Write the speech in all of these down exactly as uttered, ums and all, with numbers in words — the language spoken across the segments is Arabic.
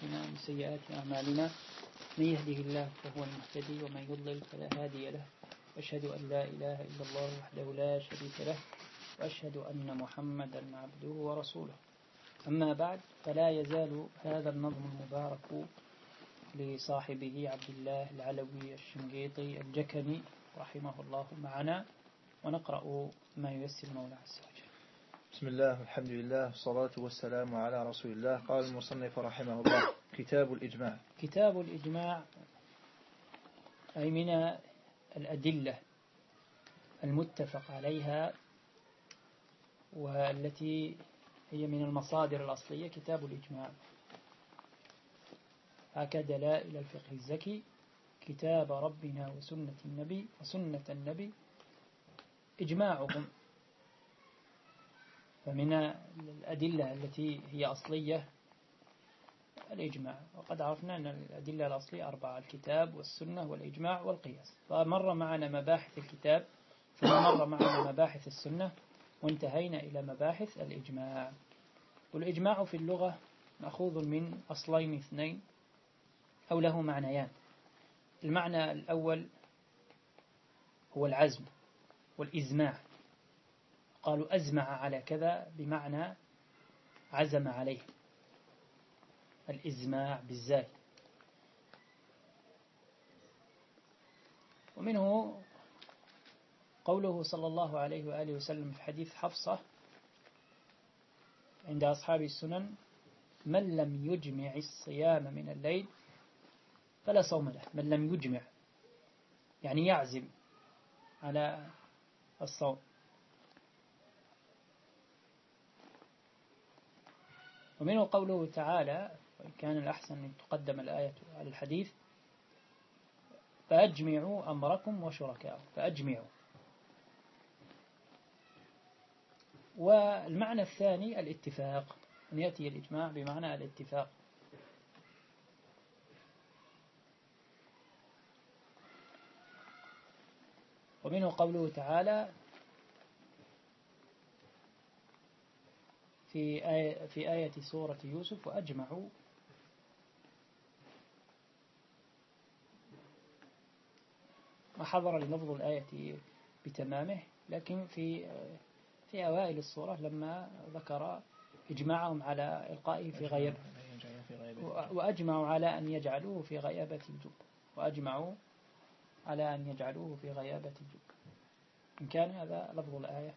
أنفسنا ومن سيئات أعمالنا من يهده الله فهو المهتدي ومن يضلل فلا هادي له وأشهد أن لا إله إلا الله وحده لا شريك له وأشهد أن محمدا عبده ورسوله. أما بعد، فلا يزال هذا النظم المبارك لصاحبه عبد الله العلوي الشنقيطي الجكني رحمه الله معنا، ونقرأ ما ييسر المولى عز وجل. بسم الله والحمد لله والصلاة والسلام على رسول الله. قال المصنف رحمه الله: كتاب الإجماع. كتاب الإجماع أي من الأدلة المتفق عليها والتي هي من المصادر الأصلية. كتاب الإجماع هكذا دلائل الفقه الزكي: كتاب ربنا وسنة النبي وسنة النبي إجماعهم. فمن الأدلة التي هي أصلية الإجماع، وقد عرفنا أن الأدلة الأصلية أربعة: الكتاب والسنة والإجماع والقياس. فمر معنا مباحث الكتاب، ثم مر معنا مباحث السنة، وانتهينا إلى مباحث الإجماع. والإجماع في اللغة مأخوذ من أصلين اثنين أو له معنيان. المعنى الأول هو العزم والإزماع، قالوا أزمع على كذا بمعنى عزم عليه، الإزماع بالزاي. ومنه قوله صلى الله عليه وآله وسلم في حديث حفصة عند أصحاب السنن: من لم يجمع الصيام من الليل فلا صوم له. من لم يجمع يعني يعزم على الصوم. ومنه قوله تعالى: وإن كان الأحسن أن تقدم الآية على الحديث: فأجمعوا أمركم وشركاء. فأجمعوا. والمعنى الثاني الاتفاق، أن يأتي الإجماع بمعنى الاتفاق. ومنه قوله تعالى في آية, في آية سورة يوسف: وأجمعوا ما حضر للفظ الآية بتمامه، لكن في في أوائل السورة لما ذكر إجماعهم على إلقائه في غيبة، وأجمعوا على أن يجعلوه في غيابة الجب. وأجمعوا على أن يجعلوه في غيابة الجب، إن كان هذا لفظ الآية.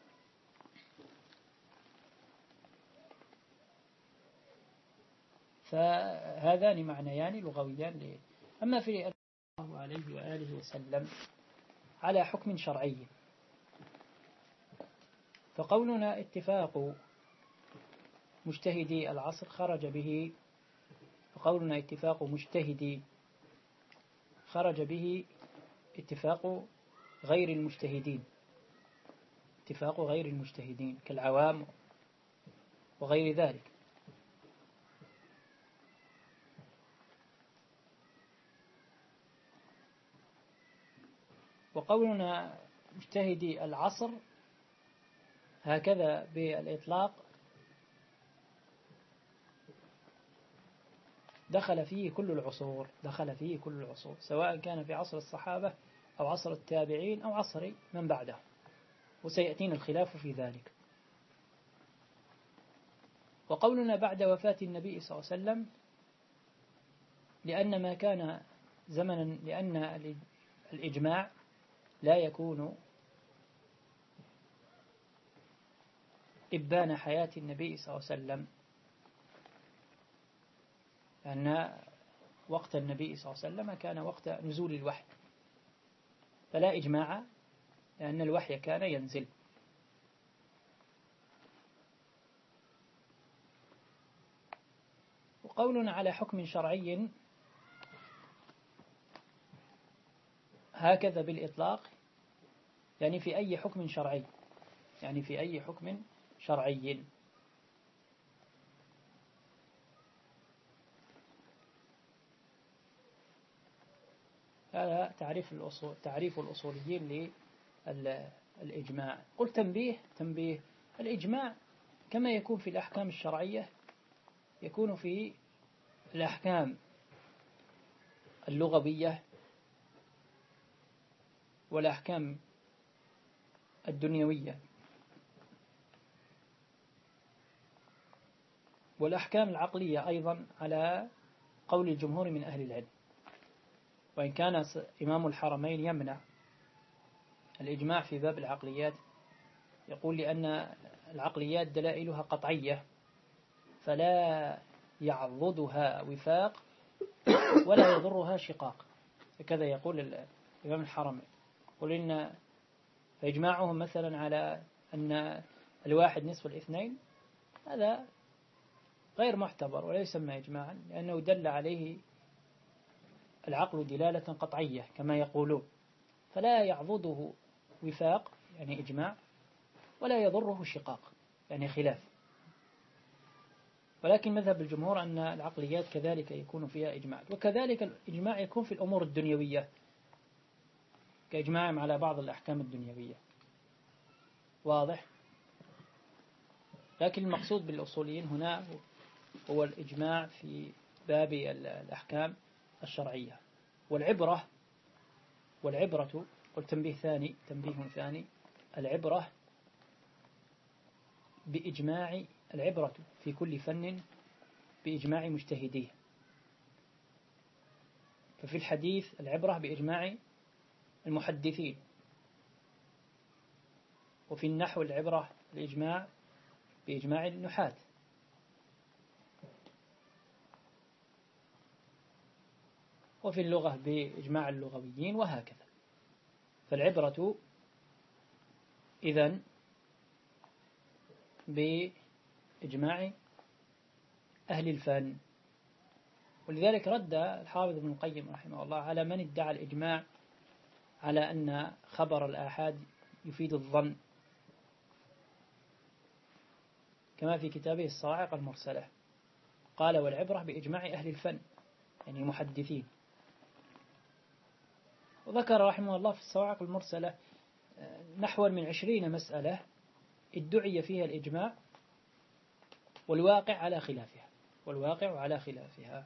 فهذان معنيان لغويان ليه. أما في الله عليه وآله وسلم على حكم شرعي، فقولنا اتفاق مجتهدي العصر خرج به، وقولنا اتفاق مجتهدي خرج به اتفاق غير المجتهدين، اتفاق غير المجتهدين كالعوام وغير ذلك. وقولنا مجتهدي العصر هكذا بالإطلاق دخل فيه كل العصور، دخل فيه كل العصور، سواء كان في عصر الصحابة أو عصر التابعين أو عصر من بعده، وسيأتينا الخلاف في ذلك. وقولنا بعد وفاة النبي صلى الله عليه وسلم لأن ما كان زمنا، لأن الإجماع لا يكون إبان حياة النبي صلى الله عليه وسلم، لأن وقت النبي صلى الله عليه وسلم كان وقت نزول الوحي، فلا إجماع لأن الوحي كان ينزل. وقولنا على حكم شرعي هكذا بالإطلاق، يعني في أي حكم شرعي، يعني في أي حكم شرعي. هذا تعريف الأصول، تعريف الأصوليين للإجماع. قل تنبيه تنبيه الإجماع كما يكون في الأحكام الشرعية يكون في الأحكام اللغوية والأحكام الدنيوية والأحكام العقلية أيضا على قول الجمهور من أهل العلم، وإن كان إمام الحرمين يمنع الإجماع في باب العقليات، يقول لأن العقليات دلائلها قطعية فلا يعضدها وفاق ولا يضرها شقاق، هكذا يقول الإمام الحرمين. يقول إن فإجماعهم مثلا على أن الواحد نصف الاثنين هذا غير معتبر ولا يسمى إجماعا، لأنه دل عليه العقل دلالة قطعية كما يقولون، فلا يعضده وفاق يعني إجماع ولا يضره شقاق يعني خلاف. ولكن مذهب الجمهور أن العقليات كذلك يكون فيها إجماع، وكذلك الإجماع يكون في الأمور الدنيوية كإجماعهم على بعض الأحكام الدنيوية، واضح؟ لكن المقصود بالأصوليين هنا هو الإجماع في باب الأحكام الشرعية. والعبرة والعبرة والتنبيه ثاني تنبيه ثاني العبرة بإجماع العبرة في كل فن بإجماع مجتهديه. ففي الحديث العبرة بإجماع المحدثين، وفي النحو العبرة الإجماع بإجماع النحاة، وفي اللغة بإجماع اللغويين، وهكذا. فالعبرة إذن بإجماع أهل الفن. ولذلك رد الحافظ ابن القيم رحمه الله على من ادعى الإجماع على أن خبر الآحاد يفيد الظن، كما في كتابه الصواعق المرسلة قال والعبرة بإجماع أهل الفن يعني محدثين. وذكر رحمه الله في الصواعق المرسلة نحو من عشرين مسألة ادعي فيها الإجماع والواقع على خلافها والواقع على خلافها.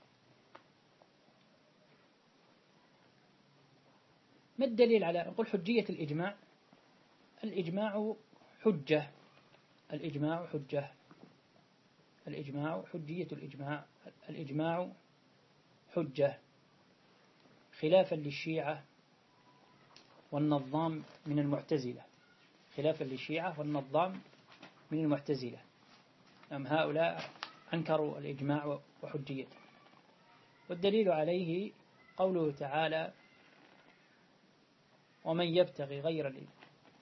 ما الدليل على نقول حجية الإجماع؟ الإجماع حجة الإجماع حجة الإجماع حجية الإجماع الإجماع حجة، خلافا للشيعة والنظام من المعتزلة خلافا للشيعة والنظام من المعتزلة أم هؤلاء أنكروا الإجماع وحجيته. والدليل عليه قوله تعالى ومن يبتغي غير الإجماع،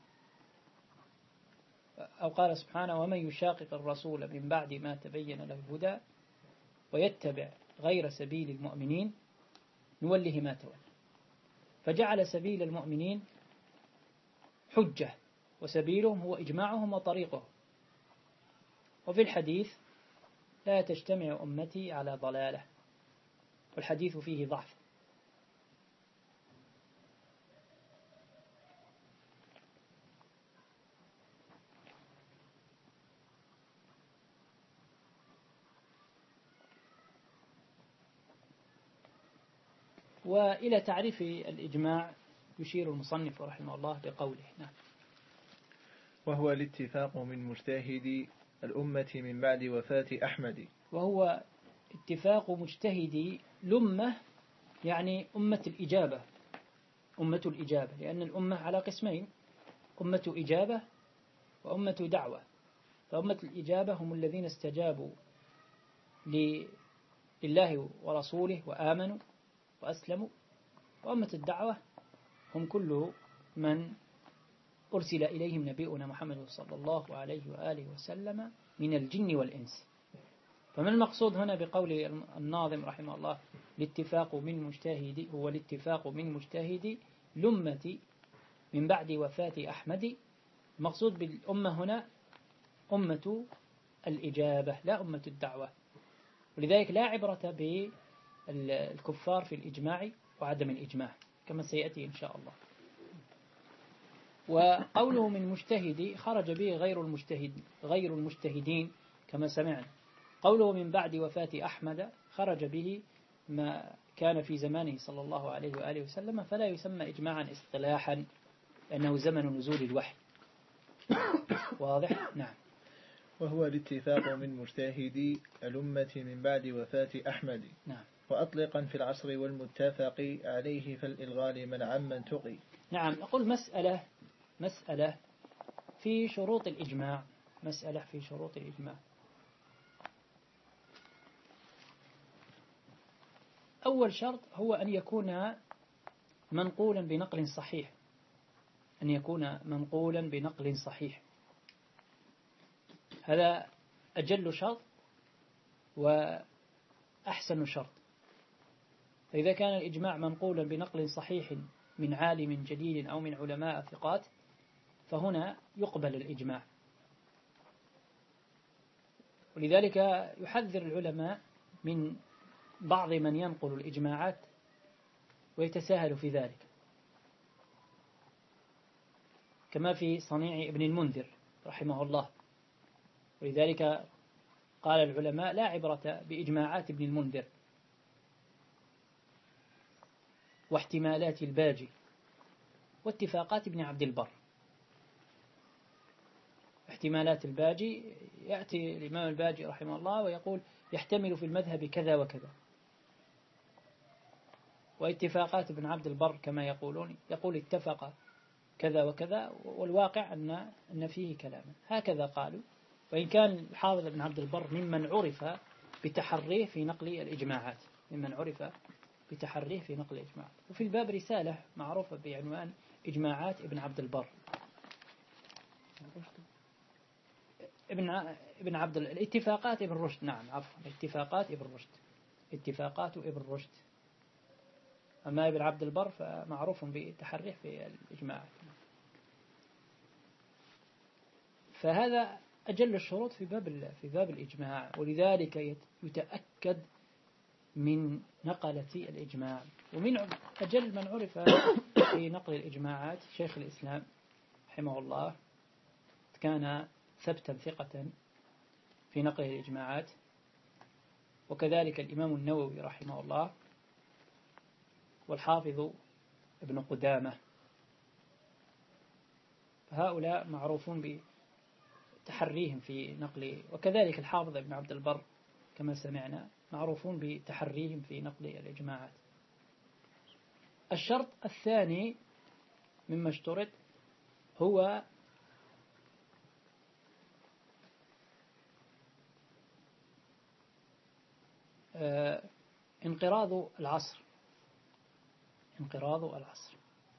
أو قال سبحانه ومن يشاقق الرسول من بعد ما تبين له الهدى ويتبع غير سبيل المؤمنين نوله ما تولى، فجعل سبيل المؤمنين حجة وسبيلهم هو إجماعهم وطريقهم. وفي الحديث لا تجتمع أمتي على ضلالة، والحديث فيه ضعف. وإلى تعريف الإجماع يشير المصنف رحمه الله بقوله نعم. وهو الاتفاق من مجتهدي الأمة من بعد وفاة أحمد. وهو اتفاق مجتهدي الأمة يعني أمة الإجابة أمة الإجابة، لأن الأمة على قسمين أمة إجابة وأمة دعوة. فأمة الإجابة هم الذين استجابوا لله ورسوله وآمنوا وأسلموا، وأمة الدعوة هم كل من أرسل إليهم نبينا محمد صلى الله عليه وآله وسلم من الجن والإنس. فما المقصود هنا بقول الناظم رحمه الله الاتفاق من مجتهدي؟ هو الاتفاق من مجتهدي الأمة من بعد وفاة أحمد. المقصود بالأمة هنا أمة الإجابة لا أمة الدعوة. ولذلك لا عبرة بالكفار في الإجماع وعدم الإجماع كما سيأتي إن شاء الله. وقوله من مجتهدي خرج به غير المجتهد غير المجتهدين كما سمعنا، قوله من بعد وفاة أحمد خرج به ما كان في زمانه صلى الله عليه وآله وسلم، فلا يسمى إجماعا اصطلاحا لأنه زمن نزول الوحي. واضح؟ نعم. وهو الاتفاق من مجتهدي الأمة من بعد وفاة أحمد. نعم. وأطلقا في العصر والمتفق عليه فالإلغاء من عمن تقي. نعم. نقول مسألة مسألة في شروط الإجماع مسألة في شروط الإجماع. أول شرط هو أن يكون منقولا بنقل صحيح أن يكون منقولا بنقل صحيح. هذا أجل شرط وأحسن شرط. فإذا كان الإجماع منقولا بنقل صحيح من عالم جليل أو من علماء ثقات فهنا يقبل الإجماع. ولذلك يحذر العلماء من بعض من ينقل الإجماعات ويتساهل في ذلك، كما في صنيع ابن المنذر رحمه الله. ولذلك قال العلماء لا عبرة بإجماعات ابن المنذر واحتمالات الباجي واتفاقات ابن عبد البر. احتمالات الباجي يأتي الإمام الباجي رحمه الله ويقول يحتمل في المذهب كذا وكذا، واتفاقات ابن عبد البر كما يقولون يقول اتفق كذا وكذا، والواقع أن أن فيه كلاما. هكذا قالوا. وإن كان الحافظ ابن عبد البر ممن عرف بتحريه في نقل الإجماعات ممن عرف بتحريه في نقل الإجماعات. وفي الباب رسالة معروفة بعنوان إجماعات ابن عبد البر. ابن ابن عبد الاتفاقات ابن رشد. نعم عفوا اتفاقات ابن رشد اتفاقات ابن رشد. أما ابن عبد البر فمعروف بتحريه في الإجماعات. فهذا أجل الشروط في باب في باب الإجماع. ولذلك يتأكد من نقلة الإجماع. ومن أجل من عرف في نقل الإجماعات شيخ الإسلام رحمه الله، كان ثبتا ثقة في نقل الإجماعات، وكذلك الإمام النووي رحمه الله، والحافظ ابن قدامة. فهؤلاء معروفون بتحريهم في نقل، وكذلك الحافظ ابن عبد البر كما سمعنا معروفون بتحريهم في نقل الإجماعات. الشرط الثاني مما اشترط هو آه انقراض العصر انقراض العصر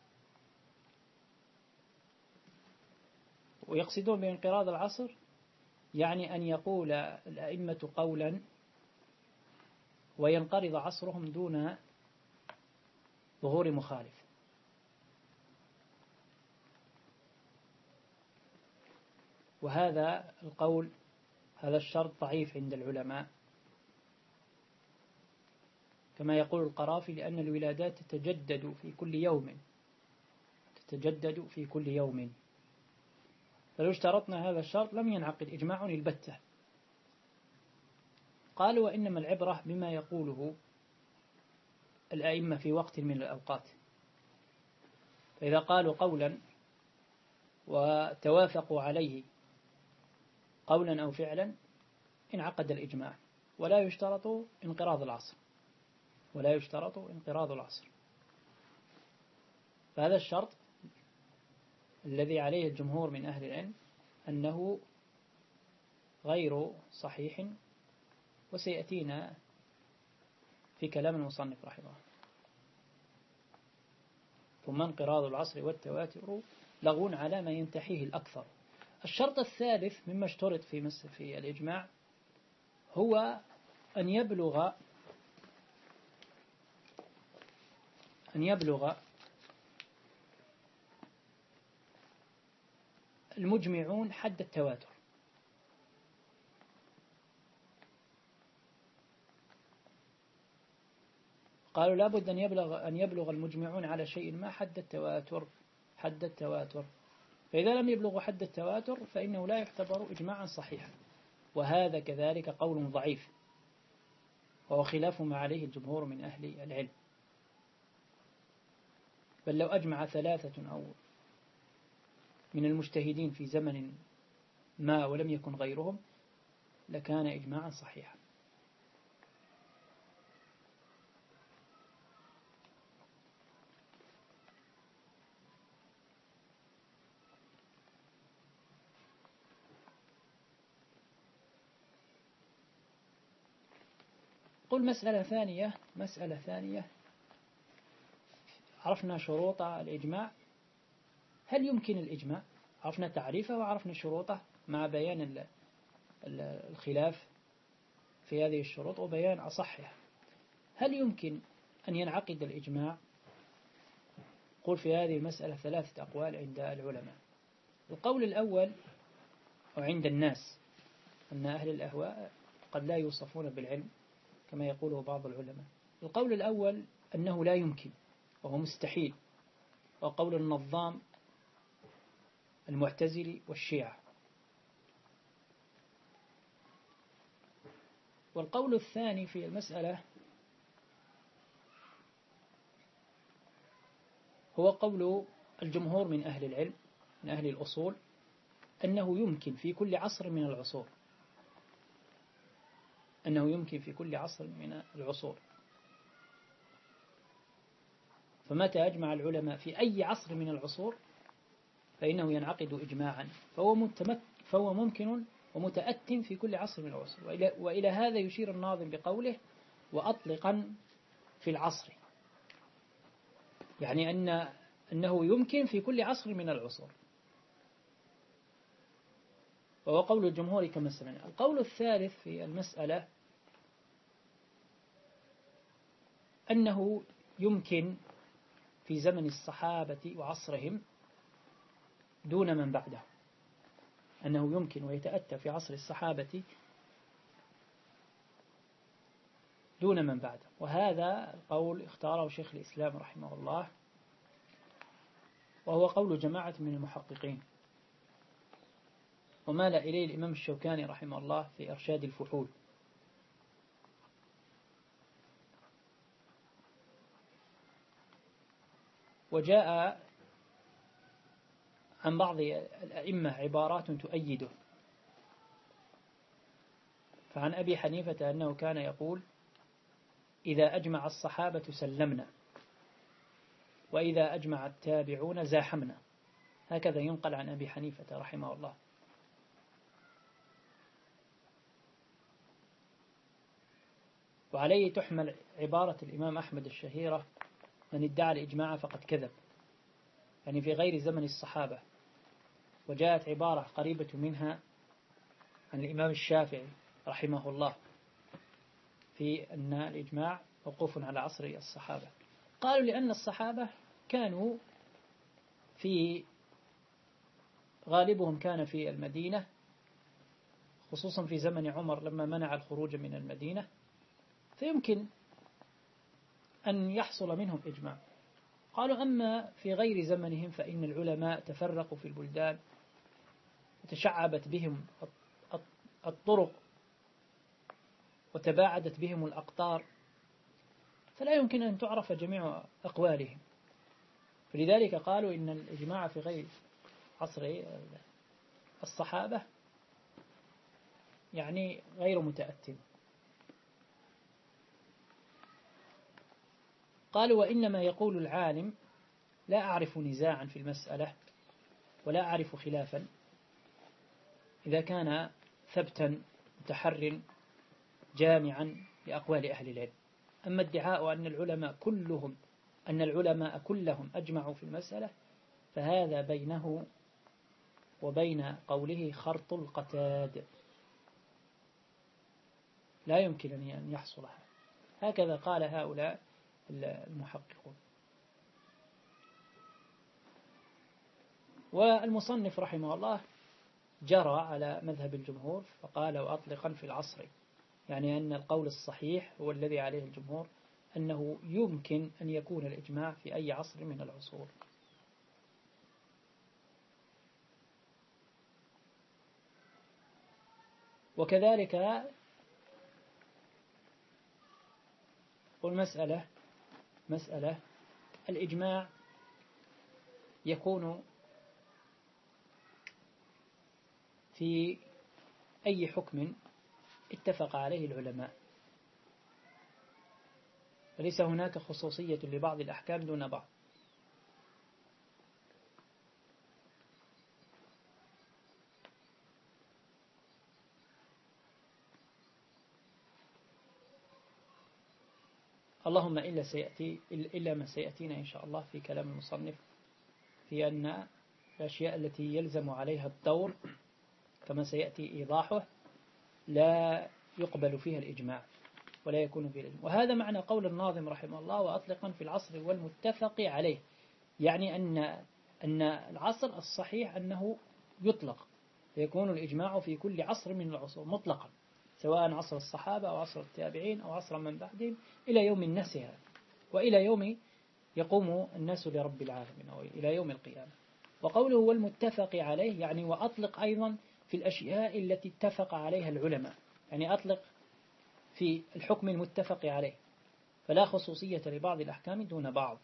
ويقصدون بانقراض العصر يعني أن يقول الأئمة قولا وينقرض عصرهم دون ظهور مخالف. وهذا القول هذا الشرط ضعيف عند العلماء، كما يقول القرافي لأن الولادات تتجدد في كل يوم تتجدد في كل يوم. فلو اشترطنا هذا الشرط لم ينعقد إجماع البتة. قالوا وإنما العبرة بما يقوله الأئمة في وقت من الأوقات. فإذا قالوا قولا وتوافقوا عليه قولا أو فعلا انعقد الإجماع، ولا يشترط انقراض العصر ولا يشترط انقراض العصر. فهذا الشرط الذي عليه الجمهور من أهل العلم أنه غير صحيح، وسيأتينا في كلام المصنف رحمه الله. ثم انقراض العصر والتواتر لغون على ما ينتحيه الأكثر. الشرط الثالث مما اشترط في في الإجماع هو أن يبلغ أن يبلغ المجمعون حد التواتر. قالوا لابد أن يبلغ أن يبلغ المجمعون على شيء ما حد التواتر حد التواتر. فإذا لم يبلغوا حد التواتر فإنه لا يعتبر إجماعا صحيحا. وهذا كذلك قول ضعيف، وهو خلاف ما عليه الجمهور من أهل العلم. بل لو أجمع ثلاثة أو من المجتهدين في زمن ما ولم يكن غيرهم لكان إجماعا صحيحا. قل مسألة ثانية مسألة ثانية عرفنا شروط الإجماع. هل يمكن الإجماع؟ عرفنا تعريفه وعرفنا شروطه مع بيان الخلاف في هذه الشروط وبيان أصحها. هل يمكن أن ينعقد الإجماع؟ قل في هذه المسألة ثلاثة أقوال عند العلماء. القول الأول وعند الناس أن أهل الأهواء قد لا يوصفون بالعلم كما يقوله بعض العلماء. القول الأول أنه لا يمكن وهو مستحيل، وقول النظام المعتزلي والشيعة. والقول الثاني في المسألة هو قول الجمهور من أهل العلم من أهل الأصول أنه يمكن في كل عصر من العصور أنه يمكن في كل عصر من العصور. فمتى أجمع العلماء في أي عصر من العصور فإنه ينعقد إجماعا، فهو, متمك فهو ممكن ومتأت في كل عصر من العصور. وإلى, وإلى هذا يشير الناظم بقوله وأطلقا في العصر، يعني أن أنه يمكن في كل عصر من العصور، وهو قول الجمهور كما سمعنا. القول الثالث في المسألة أنه يمكن في زمن الصحابة وعصرهم دون من بعده، أنه يمكن ويتأتى في عصر الصحابة دون من بعده. وهذا القول اختاره شيخ الإسلام رحمه الله، وهو قول جماعة من المحققين، ومال إليه الإمام الشوكاني رحمه الله في إرشاد الفحول. وجاء عن بعض الأئمة عبارات تؤيده. فعن أبي حنيفة أنه كان يقول إذا أجمع الصحابة سلمنا، وإذا أجمع التابعون زاحمنا. هكذا ينقل عن أبي حنيفة رحمه الله. وعليه تحمل عبارة الإمام أحمد الشهيرة من ادعى الإجماع فقد كذب، يعني في غير زمن الصحابة. وجاءت عبارة قريبة منها عن الإمام الشافعي رحمه الله في أن الإجماع موقوف على عصر الصحابة. قالوا لأن الصحابة كانوا في غالبهم كان في المدينة، خصوصا في زمن عمر لما منع الخروج من المدينة، فيمكن أن يحصل منهم إجماع. قالوا أما في غير زمنهم فإن العلماء تفرقوا في البلدان وتشعبت بهم الطرق وتباعدت بهم الأقطار، فلا يمكن أن تعرف جميع أقوالهم. فلذلك قالوا إن الإجماع في غير عصر الصحابة يعني غير متأتم. قالوا وإنما يقول العالم لا أعرف نزاعا في المسألة ولا أعرف خلافا إذا كان ثبتا متحر جامعا لأقوال أهل العلم. أما ادعاء أن العلماء كلهم أن العلماء كلهم أجمعوا في المسألة فهذا بينه وبين قوله خرط القتاد، لا يمكن أن يحصل. هكذا قال هؤلاء المحققون. والمصنف رحمه الله جرى على مذهب الجمهور فقال وأطلقا في العصر، يعني أن القول الصحيح هو الذي عليه الجمهور أنه يمكن أن يكون الإجماع في أي عصر من العصور. وكذلك والمسألة مسألة الإجماع يكون في أي حكم اتفق عليه العلماء، وليس هناك خصوصية لبعض الأحكام دون بعض. اللهم إلا سيأتي إلا ما سيأتينا إن شاء الله في كلام المصنف في أن الأشياء التي يلزم عليها الدور كما سيأتي إيضاحه لا يقبل فيها الإجماع ولا يكون فيه الإجماع. وهذا معنى قول الناظم رحمه الله وأطلقا في العصر والمتفق عليه، يعني أن أن العصر الصحيح أنه يطلق، فيكون الإجماع في كل عصر من العصور مطلقا، سواء عصر الصحابة أو عصر التابعين أو عصر من بعدهم إلى يوم الناس هذا، وإلى يوم يقوم الناس لرب العالمين أو إلى يوم القيامة. وقوله والمتفق عليه يعني وأطلق أيضا في الأشياء التي اتفق عليها العلماء، يعني أطلق في الحكم المتفق عليه، فلا خصوصية لبعض الأحكام دون بعض.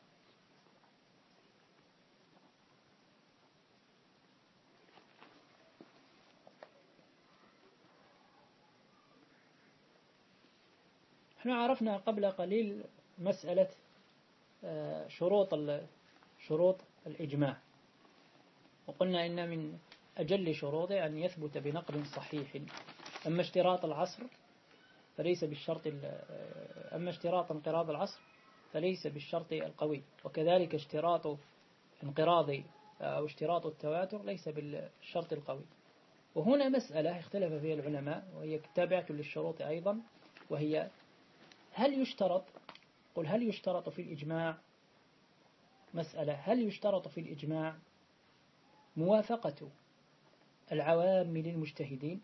احنا عرفنا قبل قليل مسألة شروط شروط الإجماع، وقلنا إن من أجل شروطه أن يثبت بنقل صحيح. أما اشتراط العصر فليس بالشرط أما اشتراط انقراض العصر فليس بالشرط القوي، وكذلك اشتراط انقراض أو اشتراط التواتر ليس بالشرط القوي. وهنا مسألة اختلف فيها العلماء وهي تابعة للشروط أيضا، وهي هل يشترط قل هل يشترط في الإجماع مسألة هل يشترط في الإجماع موافقة العوام للمجتهدين؟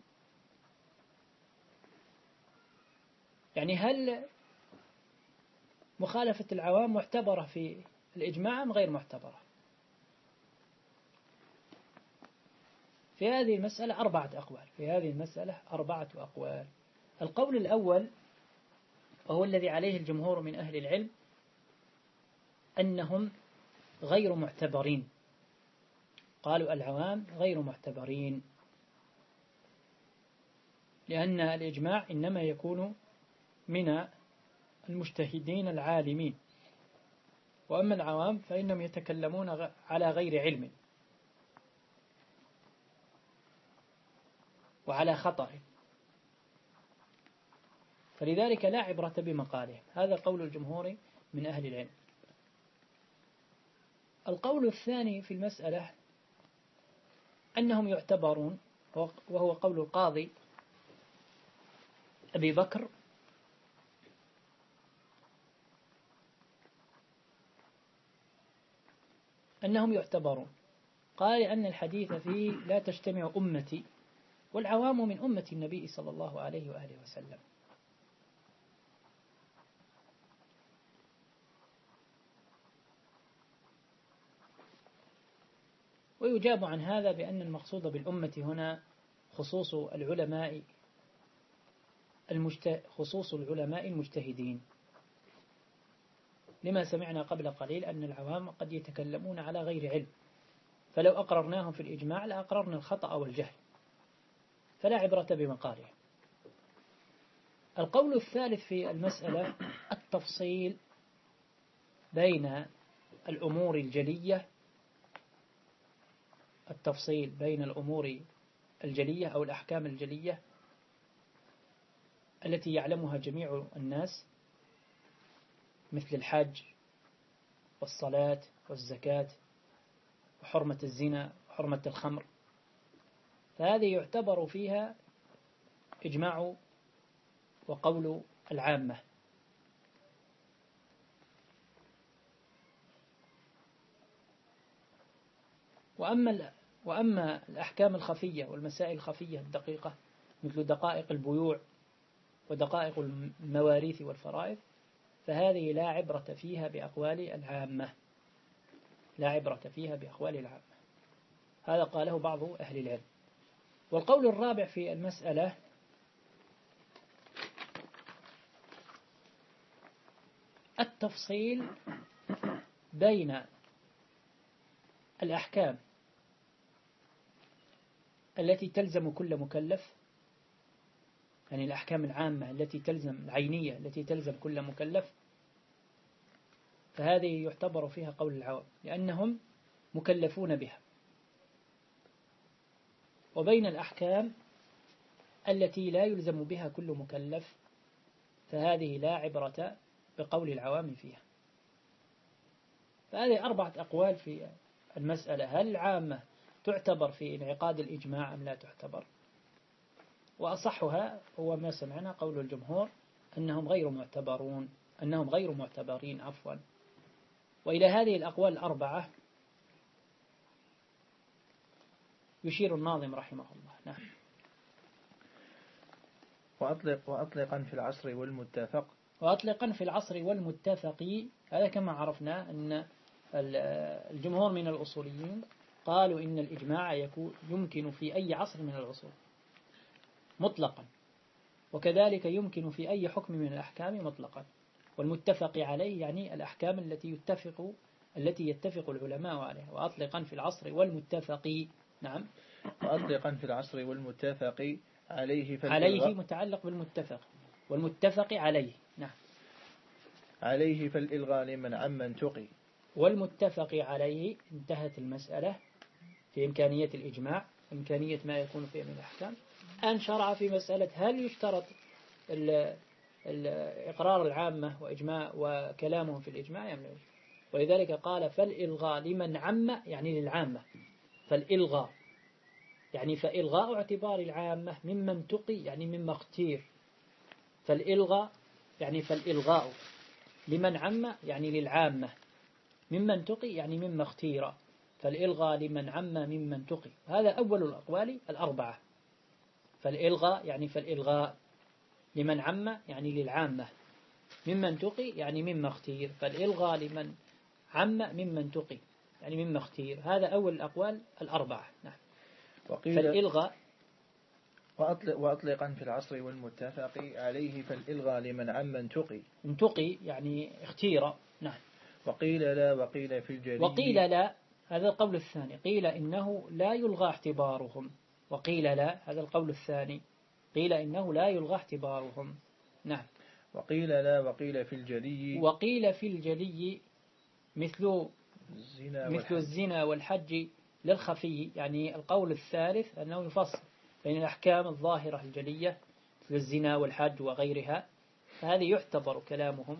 يعني هل مخالفة العوام معتبرة في الإجماع أم غير معتبرة؟ في هذه المسألة أربعة أقوال في هذه المسألة أربعة أقوال. القول الأول وهو الذي عليه الجمهور من أهل العلم أنهم غير معتبرين، قالوا العوام غير معتبرين، لأن الإجماع إنما يكون من المجتهدين العالمين، وأما العوام فإنهم يتكلمون على غير علم وعلى خطأ، فلذلك لا عبرة بمقالهم. هذا قول الجمهور من أهل العلم. القول الثاني في المسألة أنهم يعتبرون، وهو قول القاضي أبي بكر أنهم يعتبرون، قال أن الحديث فيه لا تجتمع أمتي، والعوام من أمة النبي صلى الله عليه وآله وسلم. ويجاب عن هذا بأن المقصود بالأمة هنا خصوص العلماء المجت... خصوص العلماء المجتهدين، لما سمعنا قبل قليل أن العوام قد يتكلمون على غير علم، فلو أقررناهم في الإجماع لأقررنا الخطأ والجهل، فلا عبرة بمقالهم. القول الثالث في المسألة التفصيل بين الأمور الجلية التفصيل بين الأمور الجلية أو الأحكام الجلية التي يعلمها جميع الناس، مثل الحج والصلاة والزكاة وحرمة الزنا وحرمة الخمر، فهذه يعتبر فيها إجماع وقول العامة. وأما وأما الأحكام الخفية والمسائل الخفية الدقيقة مثل دقائق البيوع ودقائق المواريث والفرائض، فهذه لا عبرة فيها بأقوال العامة لا عبرة فيها بأقوال العامة. هذا قاله بعض أهل العلم. والقول الرابع في المسألة التفصيل بين الأحكام التي تلزم كل مكلف، يعني الأحكام العامة التي تلزم العينية التي تلزم كل مكلف، فهذه يعتبر فيها قول العوام لأنهم مكلفون بها، وبين الأحكام التي لا يلزم بها كل مكلف فهذه لا عبرة بقول العوام فيها. فهذه أربعة أقوال في المسألة، هل العامة تعتبر في انعقاد الإجماع أم لا تعتبر؟ وأصحها هو ما سمعنا قول الجمهور أنهم غير معتبرون أنهم غير معتبرين عفوا. وإلى هذه الأقوال الأربعة يشير الناظم رحمه الله. نعم. وأطلق وأطلقا في العصر والمتفق وأطلقا في العصر والمتفق، هذا كما عرفنا أن الجمهور من الأصوليين قالوا إن الإجماع يكون يمكن في أي عصر من العصور مطلقا، وكذلك يمكن في أي حكم من الأحكام مطلقا. والمتفق عليه يعني الأحكام التي يتفق التي يتفق العلماء عليها. وأطلقا في العصر والمتفق. نعم. وأطلقا في العصر والمتفق عليه عليه متعلق بالمتفق، والمتفق عليه. نعم. عليه فالإلغاء لمن عمن تقي. والمتفق عليه انتهت المسألة في إمكانية الإجماع، إمكانية ما يكون فيه من الأحكام. أن شرع في مسألة هل يشترط الإقرار العامة وإجماع وكلامهم في الإجماع يمنع، ولذلك قال فالإلغاء لمن عم يعني للعامة، فالإلغاء يعني فإلغاء اعتبار العامة ممن تقي يعني مما اختير، فالإلغاء يعني فالإلغاء لمن عم يعني للعامة، ممن تقي يعني مما اختير، فالإلغاء لمن عم ممن تقي. هذا أول الأقوال الأربعة. فالإلغاء يعني فالإلغاء لمن عم يعني للعامة، ممن تقي يعني مما اختير، فالإلغاء لمن عم ممن تقي يعني مما اختير. هذا أول الأقوال الأربعة. نعم. فالإلغاء وأطلق وأطلقا في العصر والمتفق عليه فالإلغاء لمن عمن تقي تقي يعني اختير. نعم. وقيل لا وقيل في الجلي وقيل لا، هذا القول الثاني، قيل إنه لا يلغى اعتبارهم. وقيل لا، هذا القول الثاني، قيل إنه لا يلغى اعتبارهم. نعم. وقيل لا وقيل في الجلي وقيل في الجلي مثل الزنا مثل والحج. الزنا والحج للخفي، يعني القول الثالث أنه يفصل بين الأحكام الظاهرة الجلية مثل الزنا والحج وغيرها، فهذه يعتبر كلامهم،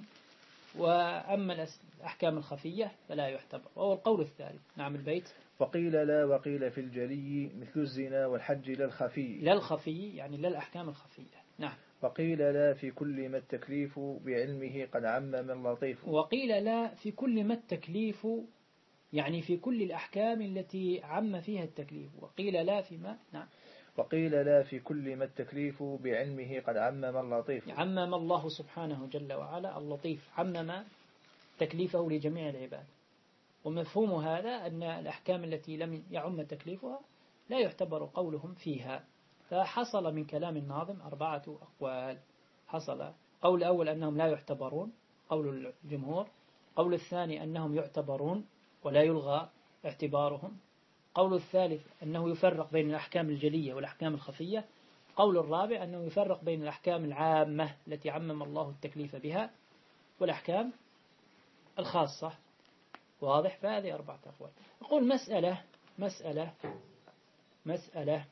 وأما الأحكام الخفية فلا يعتبر، وهو القول الثالث. نعم. البيت وقيل لا وقيل في الجلي مثل الزنا والحج للخفي للخفي يعني للأحكام الخفية. نعم. وقيل لا في كل ما التكليف بعلمه قد عم من لطيف. وقيل لا في كل ما التكليف يعني في كل الأحكام التي عم فيها التكليف. وقيل لا فيما. نعم. وقيل لا في كل ما التكليف بعلمه قد عمم اللطيف. عمم الله سبحانه جل وعلا اللطيف، عمم تكليفه لجميع العباد. ومفهوم هذا أن الأحكام التي لم يعم تكليفها لا يعتبر قولهم فيها. فحصل من كلام الناظم أربعة أقوال. حصل قول الأول أنهم لا يعتبرون، قول الجمهور. قول الثاني أنهم يعتبرون ولا يلغى اعتبارهم. قول الثالث أنه يفرق بين الأحكام الجلية والأحكام الخفية. قول الرابع أنه يفرق بين الأحكام العامة التي عمم الله التكليف بها والأحكام الخاصة. واضح؟ فهذه أربعة أقوال. أقول مسألة مسألة مسألة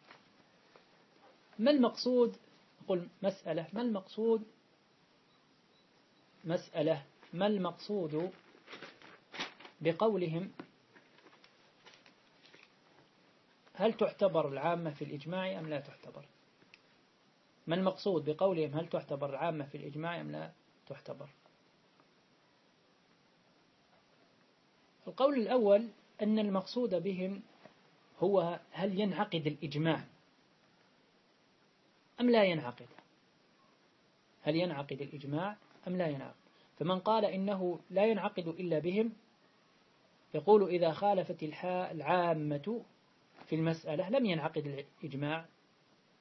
ما المقصود؟ أقول مسألة ما المقصود مسألة ما المقصود بقولهم هل تعتبر العامة في الإجماع أم لا تعتبر؟ ما المقصود بقولهم هل تعتبر العامة في الإجماع أم لا تعتبر؟ القول الأول أن المقصود بهم هو هل ينعقد الإجماع أم لا ينعقد؟ هل ينعقد الإجماع أم لا ينعقد؟ فمن قال إنه لا ينعقد إلا بهم يقول إذا خالفت العامة في المسألة لم ينعقد الإجماع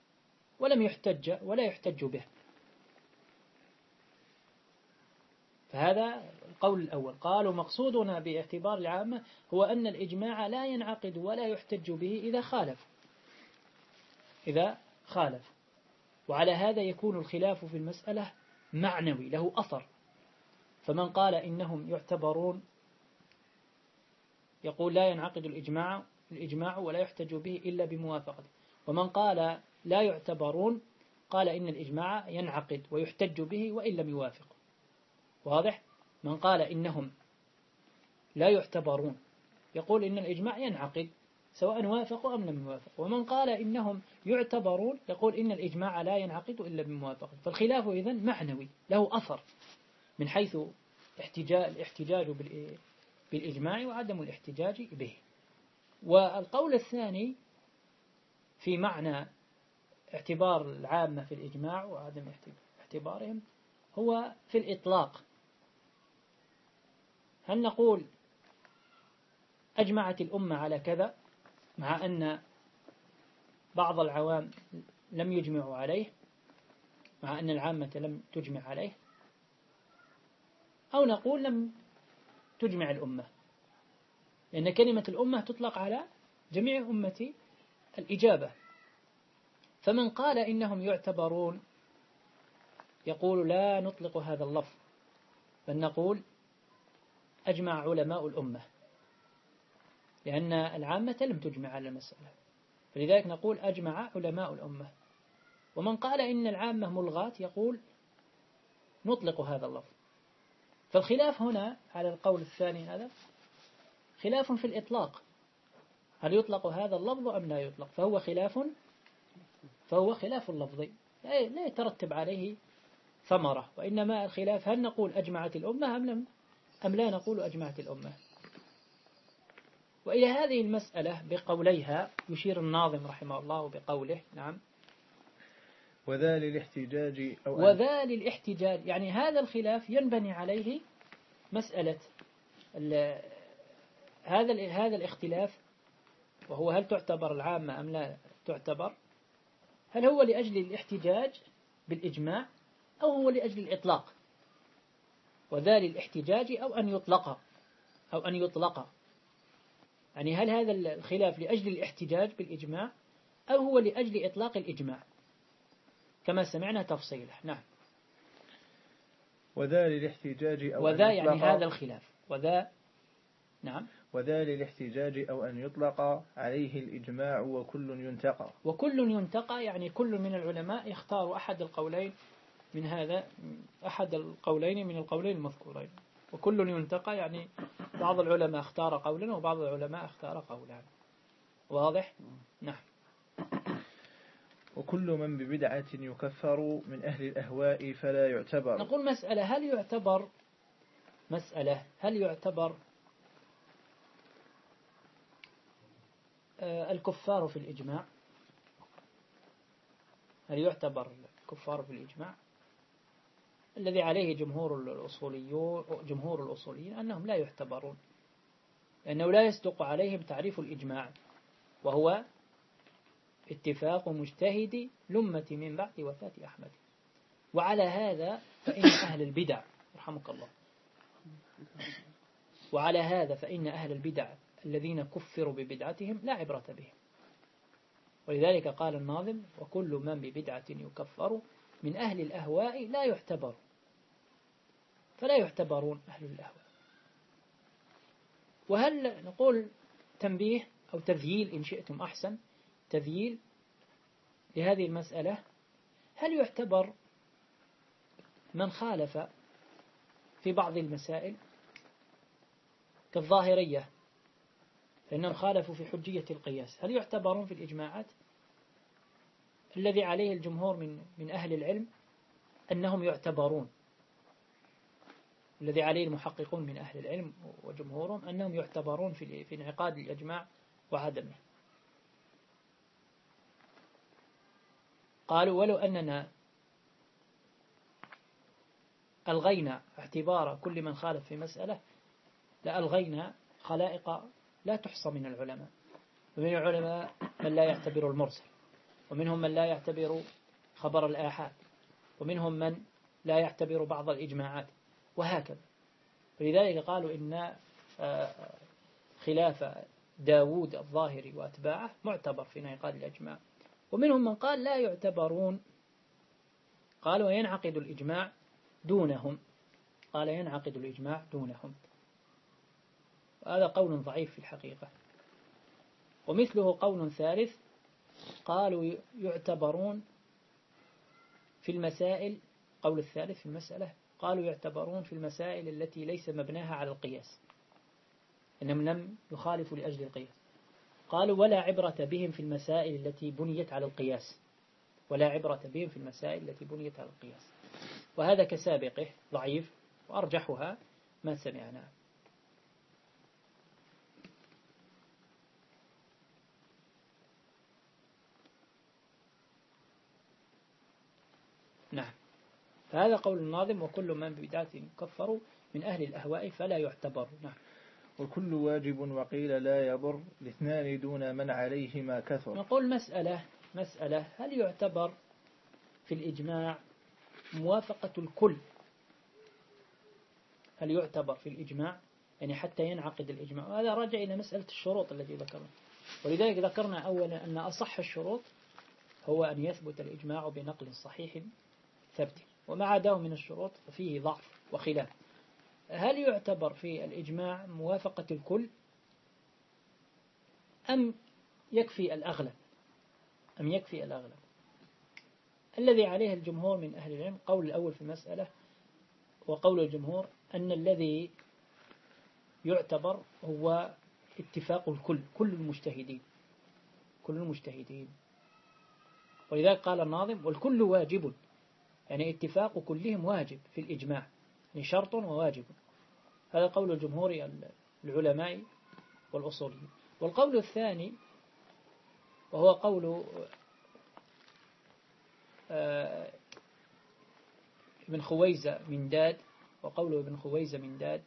ولم يحتج ولا يحتج به. فهذا القول الأول. قالوا مقصودنا باعتبار العامة هو أن الإجماع لا ينعقد ولا يحتج به إذا خالف إذا خالف وعلى هذا يكون الخلاف في المسألة معنوي له أثر. فمن قال إنهم يعتبرون يقول لا ينعقد الإجماع الإجماع ولا يحتج به إلا بموافقته، ومن قال لا يعتبرون قال إن الإجماع ينعقد ويحتج به وإن لم يوافق. واضح؟ من قال إنهم لا يعتبرون يقول إن الإجماع ينعقد سواء وافقوا أم لم يوافقوا، ومن قال إنهم يعتبرون يقول إن الإجماع لا ينعقد إلا بموافقة. فالخلاف إذن معنوي له أثر من حيث الاحتجاج بالإجماع وعدم الاحتجاج به. والقول الثاني في معنى اعتبار العامة في الإجماع وعدم اعتبارهم هو في الإطلاق. هل نقول أجمعت الأمة على كذا مع أن بعض العوام لم يجمعوا عليه، مع أن العامة لم تجمع عليه، أو نقول لم تجمع الأمة، لأن كلمة الأمة تطلق على جميع أمة الإجابة. فمن قال إنهم يعتبرون يقول لا نطلق هذا اللفظ، بل نقول أجمع علماء الأمة، لأن العامة لم تجمع على المسألة، فلذلك نقول أجمع علماء الأمة. ومن قال إن العامة ملغاة يقول نطلق هذا اللفظ. فالخلاف هنا على القول الثاني هذا خلاف في الإطلاق، هل يطلق هذا اللفظ أم لا يطلق؟ فهو خلاف فهو خلاف لفظي لا يترتب عليه ثمرة، وإنما الخلاف هل نقول أجمعت الأمة أم لم أم لا نقول أجمعت الأمة. وإلى هذه المسألة بقوليها يشير الناظم رحمه الله بقوله نعم وذا للاحتجاج أو وذا للاحتجاج، يعني هذا الخلاف ينبني عليه مسألة هذا هذا الاختلاف، وهو هل تعتبر العامة أم لا تعتبر، هل هو لأجل الاحتجاج بالإجماع أو هو لأجل الإطلاق. وذا للاحتجاج أو أن يطلق أو أن يطلق يعني هل هذا الخلاف لأجل الاحتجاج بالإجماع أو هو لأجل إطلاق الإجماع كما سمعنا تفصيله. نعم. وذا للاحتجاج أو وذا أن يطلق يعني هذا الخلاف وذا نعم وذا للاحتجاج أو أن يطلق عليه الإجماع وكل ينتقى. وكل ينتقى يعني كل من العلماء يختار أحد القولين من هذا أحد القولين من القولين المذكورين. وكل ينتقى يعني بعض العلماء اختار قولا وبعض العلماء اختار قولا. واضح؟ نعم. وكل من ببدعة يكفر من أهل الأهواء فلا يعتبر. نقول مسألة هل يعتبر مسألة هل يعتبر الكفار في الإجماع؟ هل يعتبر الكفار في الإجماع؟ الذي عليه جمهور الأصوليون جمهور الأصوليين أنهم لا يعتبرون، لأنه لا يصدق عليهم تعريف الإجماع، وهو اتفاق مجتهد لمة من بعد وفاة أحمد. وعلى هذا فإن أهل البدع رحمك الله وعلى هذا فإن أهل البدع الذين كفروا ببدعتهم لا عبرة بهم. ولذلك قال الناظم وكل من ببدعة يكفر من أهل الأهواء لا يعتبر، فلا يعتبرون أهل الأهواء. وهل نقول تنبيه أو تذييل إن شئتم أحسن تذييل لهذه المسألة، هل يعتبر من خالف في بعض المسائل كالظاهرية فإنهم خالفوا في حجية القياس، هل يعتبرون في الإجماعات؟ الذي عليه الجمهور من من أهل العلم أنهم يعتبرون، الذي عليه المحققون من أهل العلم وجمهورهم أنهم يعتبرون في في انعقاد الإجماع وعدمه. قالوا ولو أننا ألغينا اعتبار كل من خالف في مسألة لألغينا خلائق لا تحصى من العلماء. ومن العلماء من لا يعتبر المرسل، ومنهم من لا يعتبر خبر الآحاد، ومنهم من لا يعتبر بعض الإجماعات، وهكذا. فلذلك قالوا إن خلاف داود الظاهري وأتباعه معتبر في انعقاد الإجماع. ومنهم من قال لا يعتبرون، قالوا ينعقد الإجماع دونهم، قال ينعقد الإجماع دونهم، وهذا قول ضعيف في الحقيقة. ومثله قول ثالث، قالوا يعتبرون في المسائل، قول الثالث في المسألة، قالوا يعتبرون في المسائل التي ليس مبناها على القياس، إنهم لم يخالفوا لأجل القياس. قالوا ولا عبرة بهم في المسائل التي بنيت على القياس، ولا عبرة بهم في المسائل التي بنيت على القياس. وهذا كسابقه ضعيف، وأرجحها ما سمعناه. نعم، فهذا قول الناظم: وكل من ببدعة كفروا من أهل الأهواء فلا يعتبر. نعم. وكل واجب وقيل لا يضر لاثنان دون من عليهما كثر. نقول مسألة مسألة هل يعتبر في الإجماع موافقة الكل؟ هل يعتبر في الإجماع يعني حتى ينعقد الإجماع؟ وهذا راجع إلى مسألة الشروط التي ذكرنا، ولذلك ذكرنا أولا أن أصح الشروط هو أن يثبت الإجماع بنقل صحيح ثبت، وما عداه من الشروط فيه ضعف وخلاف. هل يعتبر في الإجماع موافقة الكل أم يكفي الأغلب أم يكفي الأغلب؟ الذي عليه الجمهور من أهل العلم، قول الأول في المسألة وقول الجمهور أن الذي يعتبر هو اتفاق الكل، كل المجتهدين كل المجتهدين ولذلك قال الناظم: والكل واجب، يعني اتفاق كلهم واجب في الإجماع، يعني شرط وواجب. هذا قول الجمهور العلماء والأصوليين. والقول الثاني وهو قول ابن خويزة من داد، وقوله ابن خويزة من داد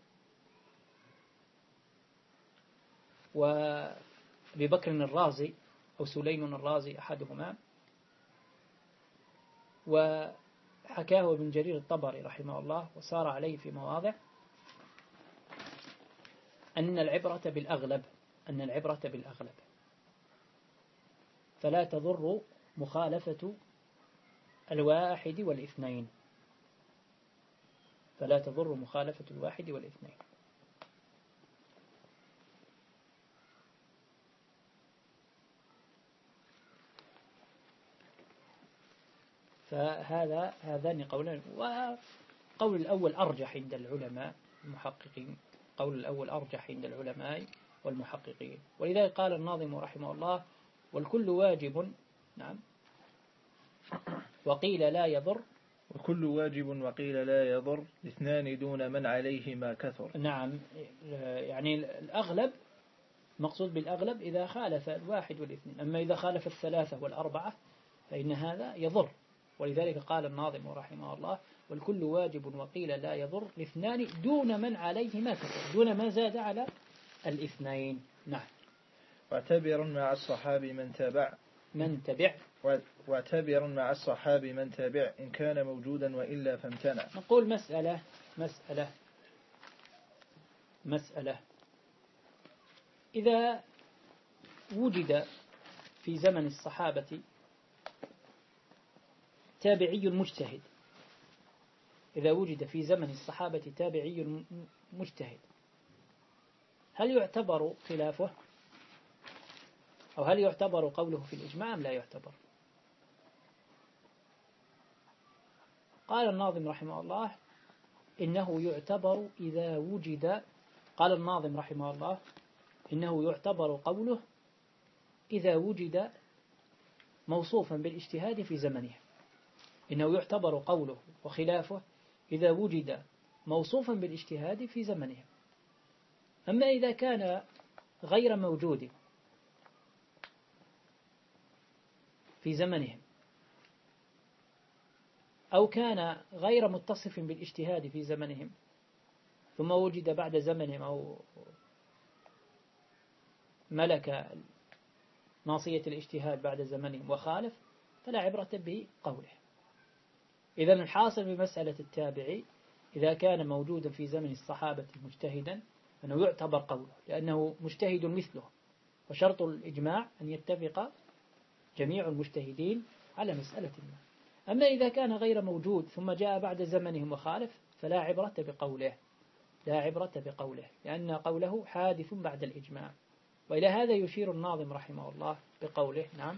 وأبي بكر الرازي أو سليم الرازي أحدهما، وحكاه ابن جرير الطبري رحمه الله وسار عليه في مواضع، أن العبرة بالأغلب أن العبرة بالأغلب فلا تضر مخالفة الواحد والاثنين فلا تضر مخالفة الواحد والاثنين. فهذا هذان قولان، وقول الأول أرجح عند العلماء المحققين، قول الأول أرجح عند العلماء والمحققين. ولذلك قال الناظم رحمه الله: والكل واجب. نعم. وقيل لا يضر. وكل واجب وقيل لا يضر اثنان دون من عليهما كثر. نعم، يعني الأغلب مقصود بالأغلب إذا خالف الواحد والاثنين، أما إذا خالف الثلاثة والأربعة فإن هذا يضر. ولذلك قال الناظم رحمه الله: والكل واجب وقيل لا يضر الاثنان دون من عليهما كثر، دون ما زاد على الاثنين. نعم. واعتبرا مع الصحابي من تبع من تبع واعتبرا مع الصحابي من تبع إن كان موجودا وإلا فامتنع. نقول مسألة مسألة مسألة إذا وجد في زمن الصحابة تابعي مجتهد إذا وجد في زمن الصحابة تابعي مجتهد هل يعتبر خلافه أو هل يعتبر قوله في الإجماع أم لا يعتبر؟ قال الناظم رحمه الله: إنه يعتبر إذا وجد قال الناظم رحمه الله إنه يعتبر قوله إذا وجد موصوفا بالاجتهاد في زمنه. إنه يعتبر قوله وخلافه إذا وجد موصوفا بالاجتهاد في زمنه. أما إذا كان غير موجود في زمنهم أو كان غير متصف بالاجتهاد في زمنهم ثم وجد بعد زمنهم أو ملك ناصية الاجتهاد بعد زمنهم وخالف فلا عبرة بقوله. إذن الحاصل بمسألة التابعي إذا كان موجودا في زمن الصحابة مجتهدا أنه يعتبر قوله لأنه مجتهد مثله، وشرط الإجماع أن يتفق جميع المجتهدين على مسألة ما. أما إذا كان غير موجود ثم جاء بعد زمنه مخالف فلا عبرة بقوله، لا عبرة بقوله لأن قوله حادث بعد الإجماع. وإلى هذا يشير الناظم رحمه الله بقوله نعم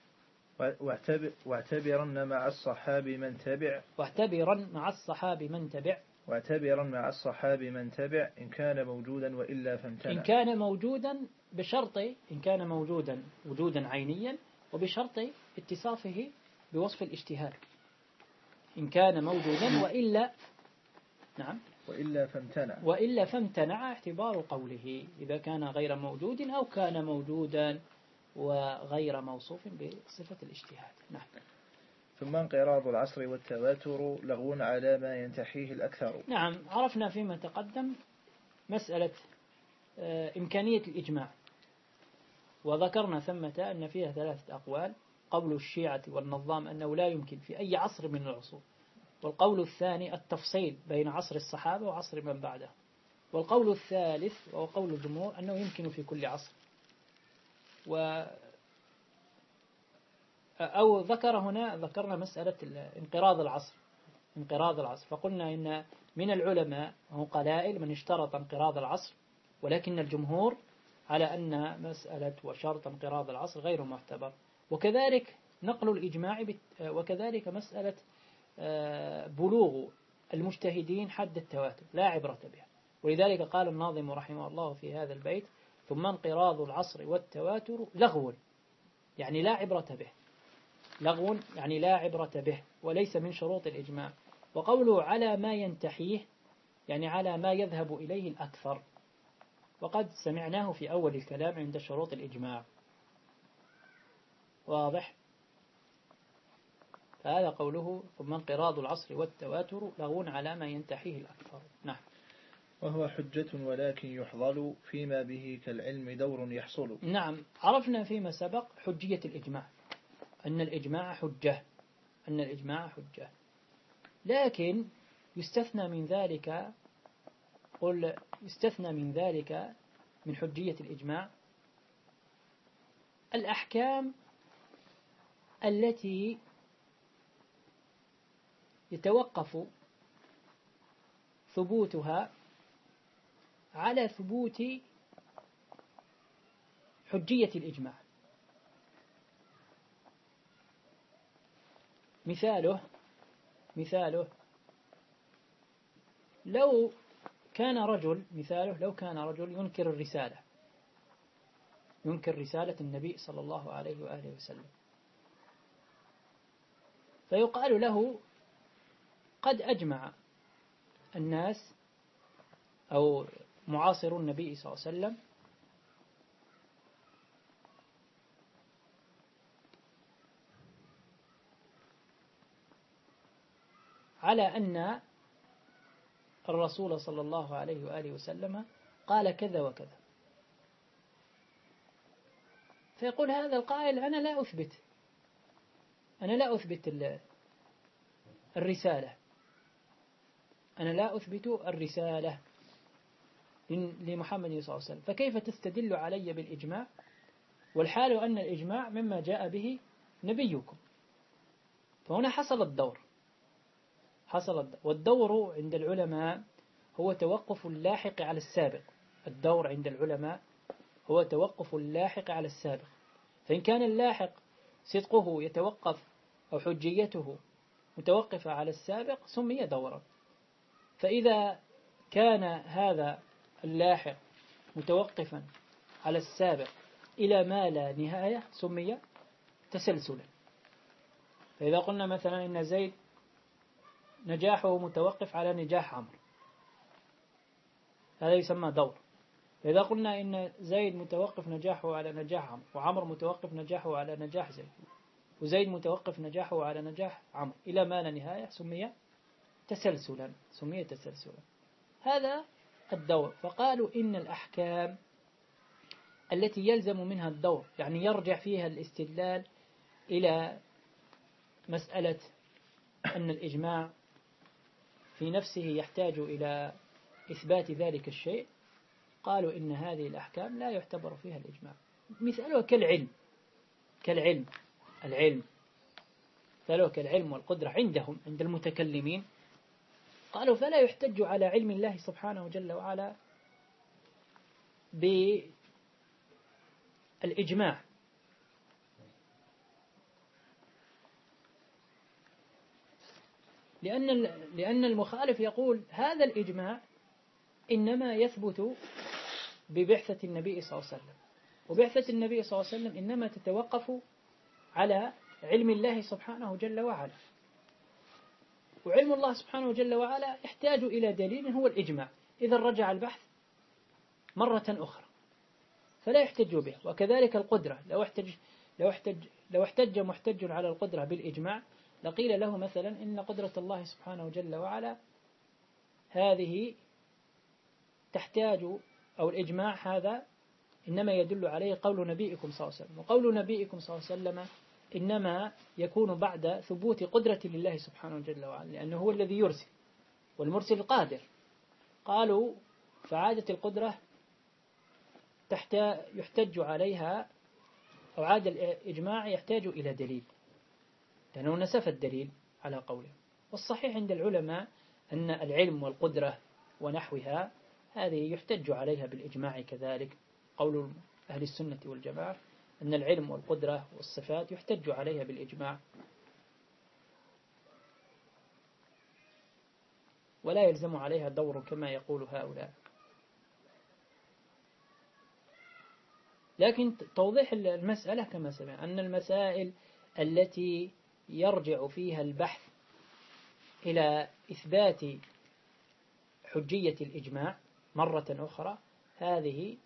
واعتبرن مع الصحاب من تبع واعتبرن مع الصحاب من تبع واعتبرا مع الصحاب من تبع إن كان موجودا وإلا فامتنع. إن كان موجودا بشرط إن كان موجودا وجودا عينيا وبشرط اتصافه بوصف الاجتهاد. إن كان موجودا وإلا نعم وإلا فامتنع وإلا فامتنع اعتبار قوله إذا كان غير موجود أو كان موجودا وغير موصوف بصفة الاجتهاد. نعم. ثم انقراض العصر والتواتر لغو على ما ينتحيه الأكثر. نعم، عرفنا فيما تقدم مسألة إمكانية الإجماع، وذكرنا ثمة أن فيها ثلاثة أقوال: قول الشيعة والنظام أنه لا يمكن في أي عصر من العصور، والقول الثاني التفصيل بين عصر الصحابة وعصر من بعده، والقول الثالث وهو قول الجمهور أنه يمكن في كل عصر. و أو ذكر هنا ذكرنا مسألة انقراض العصر انقراض العصر فقلنا إن من العلماء هو قلائل من اشترط انقراض العصر، ولكن الجمهور على أن مسألة وشرط انقراض العصر غير معتبر. وكذلك نقل الإجماع، وكذلك مسألة بلوغ المجتهدين حد التواتر لا عبرة بها. ولذلك قال الناظم رحمه الله في هذا البيت: ثم انقراض العصر والتواتر لغو، يعني لا عبرة به، لغو يعني لا عبرة به وليس من شروط الإجماع. وقوله على ما ينتحيه يعني على ما يذهب إليه الأكثر، وقد سمعناه في أول الكلام عند شروط الإجماع. واضح؟ فهذا قوله ثم انقراض العصر والتواتر لغو على ما ينتحيه الأكثر. نعم. وهو حجة ولكن يحضل فيما به كالعلم دور يحصل. نعم، عرفنا فيما سبق حجية الإجماع، أن الإجماع حجة أن الإجماع حجة لكن يستثنى من ذلك قل يستثنى من ذلك من حجية الإجماع الأحكام التي يتوقف ثبوتها على ثبوت حجية الإجماع. مثاله مثاله لو كان رجل مثاله لو كان رجل ينكر الرسالة ينكر رسالة النبي صلى الله عليه وآله وسلم، فيقال له قد أجمع الناس أو معاصر النبي صلى الله عليه وسلم على أن الرسول صلى الله عليه وآله وسلم قال كذا وكذا، فيقول هذا القائل أنا لا أثبت أنا لا أثبت الرسالة أنا لا أثبت الرسالة لمحمد صلى الله عليه وسلم، فكيف تستدل علي بالإجماع والحال أن الإجماع مما جاء به نبيكم؟ فهنا حصل الدور حصل الدور والدور عند العلماء هو توقف اللاحق على السابق. الدور عند العلماء هو توقف اللاحق على السابق، فإن كان اللاحق صدقه يتوقف أو حجيته متوقفة على السابق سمي دورا، فإذا كان هذا اللاحق متوقفا على السابق إلى ما لا نهاية سمي تسلسلا. فإذا قلنا مثلا إن زيد نجاحه متوقف على نجاح عمرو هذا يسمى دور. فإذا قلنا إن زيد متوقف نجاحه على نجاح عمرو وعمرو متوقف نجاحه على نجاح زيد وزيد متوقف نجاحه على نجاح عمرو إلى ما لا نهاية سمي تسلسلا سمي تسلسلا هذا الدور. فقالوا إن الأحكام التي يلزم منها الدور يعني يرجع فيها الاستدلال إلى مسألة أن الإجماع في في نفسه يحتاج إلى إثبات ذلك الشيء، قالوا إن هذه الأحكام لا يعتبر فيها الإجماع. مثالها كالعلم كالعلم العلم مثالها كالعلم والقدرة عندهم عند المتكلمين، قالوا فلا يحتج على علم الله سبحانه جل وعلا بالإجماع، لأن لأن المخالف يقول هذا الإجماع إنما يثبت ببعثة النبي صلى الله عليه وسلم، وبعثة النبي صلى الله عليه وسلم إنما تتوقف على علم الله سبحانه جل وعلا، وعلم الله سبحانه جل وعلا يحتاج إلى دليل هو الإجماع. إذا رجع البحث مرة أخرى فلا يحتج به. وكذلك القدرة، لو احتج لو احتج لو احتج محتج على القدرة بالإجماع لقيل له مثلا إن قدرة الله سبحانه جل وعلا هذه تحتاج، أو الإجماع هذا إنما يدل عليه قول نبيكم صلى الله عليه وسلم، وقول نبيكم صلى الله عليه وسلم إنما يكون بعد ثبوت قدرة لله سبحانه جل وعلا، لأنه هو الذي يرسل والمرسل قادر. قالوا فعادة القدرة يحتج عليها، أو عاد الإجماع يحتاج إلى دليل لأنه نسف الدليل على قوله. والصحيح عند العلماء أن العلم والقدرة ونحوها هذه يحتج عليها بالإجماع كذلك. قول أهل السنة والجماعة أن العلم والقدرة والصفات يحتج عليها بالإجماع، ولا يلزم عليها دور كما يقول هؤلاء. لكن توضيح المسألة كما سمع أن المسائل التي يرجع فيها البحث إلى إثبات حجية الإجماع مرة أخرى هذه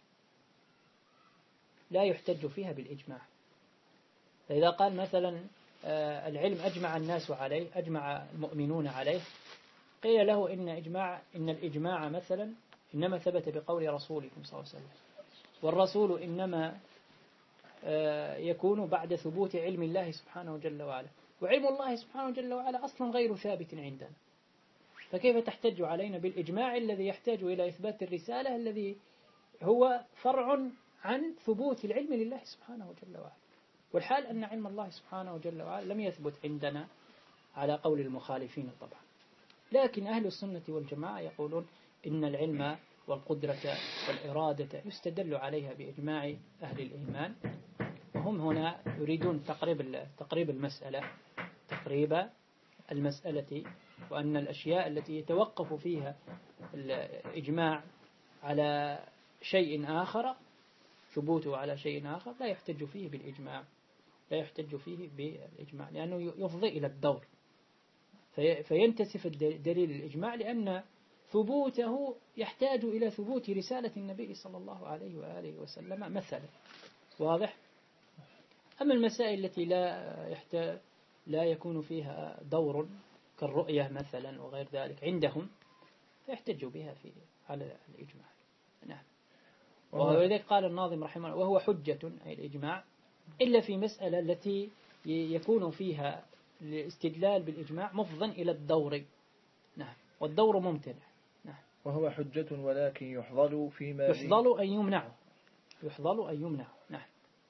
لا يحتج فيها بالإجماع. فإذا قال مثلا العلم أجمع الناس عليه، أجمع المؤمنون عليه، قيل له إن إجماع إن الإجماع مثلا إنما ثبت بقول رسولكم صلى الله عليه وسلم، والرسول إنما يكون بعد ثبوت علم الله سبحانه جل وعلا، وعلم الله سبحانه جل وعلا أصلا غير ثابت عندنا، فكيف تحتج علينا بالإجماع الذي يحتاج إلى إثبات الرسالة الذي هو فرع عن ثبوت العلم لله سبحانه جل وعلا؟ والحال أن علم الله سبحانه جل وعلا لم يثبت عندنا على قول المخالفين طبعا. لكن أهل السنة والجماعة يقولون إن العلم والقدرة والإرادة يستدل عليها بإجماع أهل الإيمان، وهم هنا يريدون تقريب تقريب المسألة تقريب المسألة وأن الأشياء التي يتوقف فيها الإجماع على شيء آخر، ثبوته على شيء آخر لا يحتج فيه بالإجماع، لا يحتج فيه بالإجماع لأنه يفضي إلى الدور، فينتسف دليل الإجماع لأن ثبوته يحتاج إلى ثبوت رسالة النبي صلى الله عليه وآله وسلم مثلا. واضح؟ أما المسائل التي لا يحتاج لا يكون فيها دور كالرؤية مثلا وغير ذلك عندهم فيحتجوا بها في على الإجماع. نعم. ولذلك قال الناظم رحمه الله وهو حجة أي الإجماع إلا في مسألة التي يكون فيها الاستدلال بالإجماع مفضا إلى الدور. نعم. والدور ممتنع. نعم. وهو حجة ولكن يحضل فيما يحضل أن يمنعه يحضل أن يمنعه. نعم.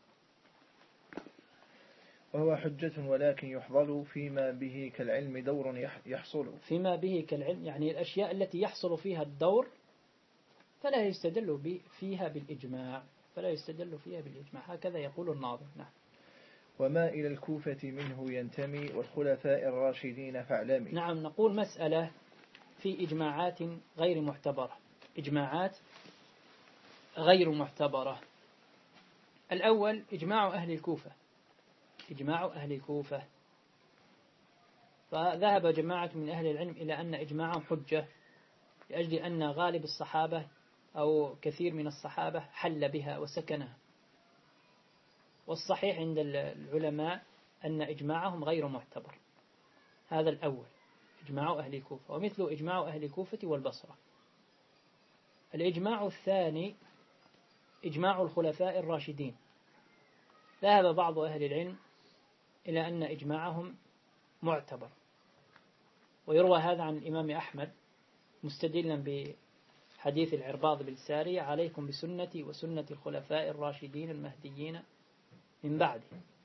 وهو حجة ولكن يحضل فيما به كالعلم دور يحصل. فيما به كالعلم يعني الأشياء التي يحصل فيها الدور فلا يستدل فيها بالإجماع فلا يستدل فيها بالإجماع هكذا يقول الناظم. نعم. وما إلى الكوفة منه ينتمي والخلفاء الراشدين فاعلمي. نعم. نقول مسألة في إجماعات غير معتبرة إجماعات غير معتبرة. الأول إجماع أهل الكوفة إجماع أهل الكوفة فذهب جماعة من أهل العلم إلى أن إجماعهم حجة لأجل أن غالب الصحابة أو كثير من الصحابة حل بها وسكنها. والصحيح عند العلماء أن إجماعهم غير معتبر. هذا الأول إجماع أهل الكوفة، ومثل إجماع أهل الكوفة والبصرة. الإجماع الثاني إجماع الخلفاء الراشدين. ذهب بعض أهل العلم إلى أن إجماعهم معتبر، ويروى هذا عن الإمام أحمد مستدلا بحديث العرباض بن سارية: عليكم بسنتي وسنة الخلفاء الراشدين المهديين من بعدي.